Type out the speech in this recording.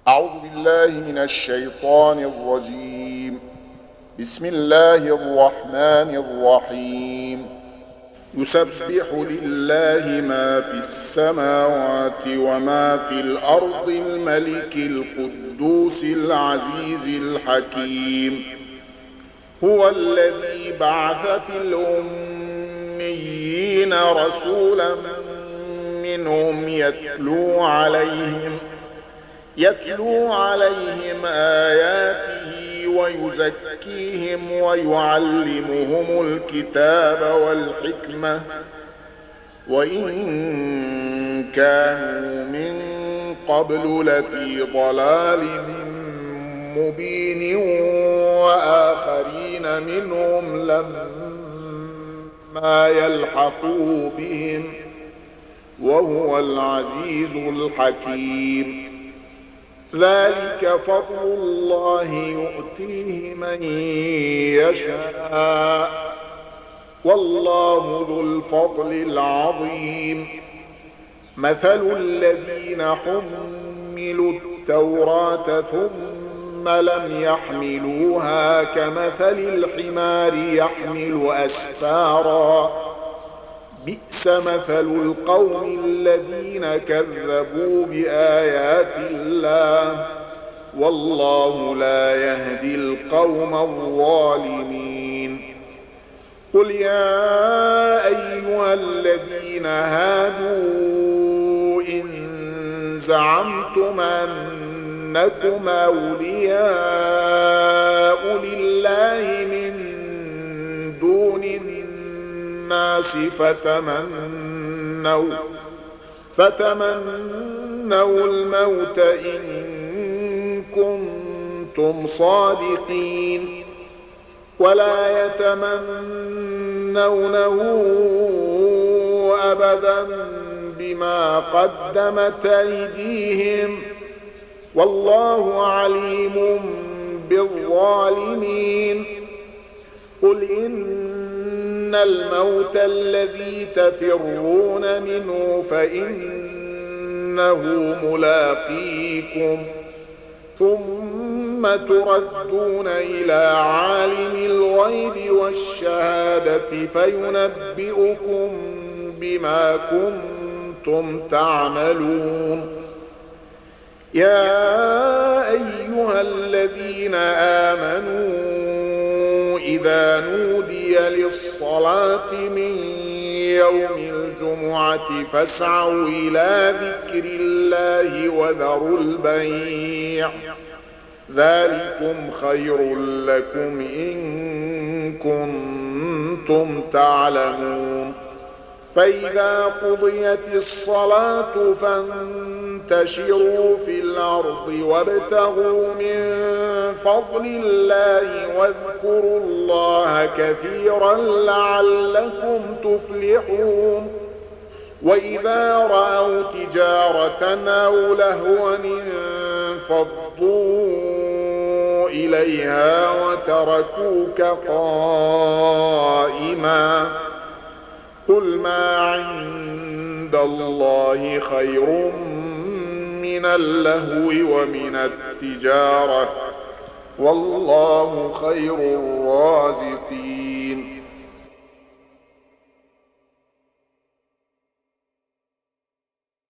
أعوذ بالله من الشيطان الرجيم. بسم الله الرحمن الرحيم. يسبح لله ما في السماوات وما في الأرض الملك القدوس العزيز الحكيم. هو الذي بعث في الأميين رسولا منهم يتلو عليهم آياته ويزكيهم ويعلمهم الكتاب والحكمة وإن كانوا من قبل لفي ضلال مبين وآخرين منهم لما يلحقوا بهم وهو العزيز الحكيم. ذلك فضل الله يؤتيه من يشاء والله ذو الفضل العظيم. مثل الذين حملوا التوراة ثم لم يحملوها كمثل الحمار يحمل أسفارا بئس مثل القوم الذين كذبوا بآيات الله والله لا يهدي القوم الظالمين. قل يا أيها الذين هادوا إن زعمتم أنكم أولياء لله من دون الناس فتمنوا الموت إن كنتم صادقين ولا يتمنونه أبدا بما قدمت أيديهم والله عليم بالظالمين. قل إن الموت الذي تفرون منه فإنه ملاقيكم ثم تردون إلى عالم الغيب والشهادة فينبئكم بما كنتم تعملون. يا أيها الذين آمنوا إذا نودي للصلاة من يوم الجمعة فاسعوا إلى ذكر الله وذروا البيع ذلكم خير لكم إن كنتم تعلمون. فإذا قضيت الصلاة فانتشروا في الأرض وابتغوا من فضل الله واذكروا الله كثيرا لعلكم تفلحون. وإذا رأوا تجارة أو لهوا انفضوا إليها وتركوك قائما قل ما عند الله خير من اللهو ومن التجارة والله خير الرازقين.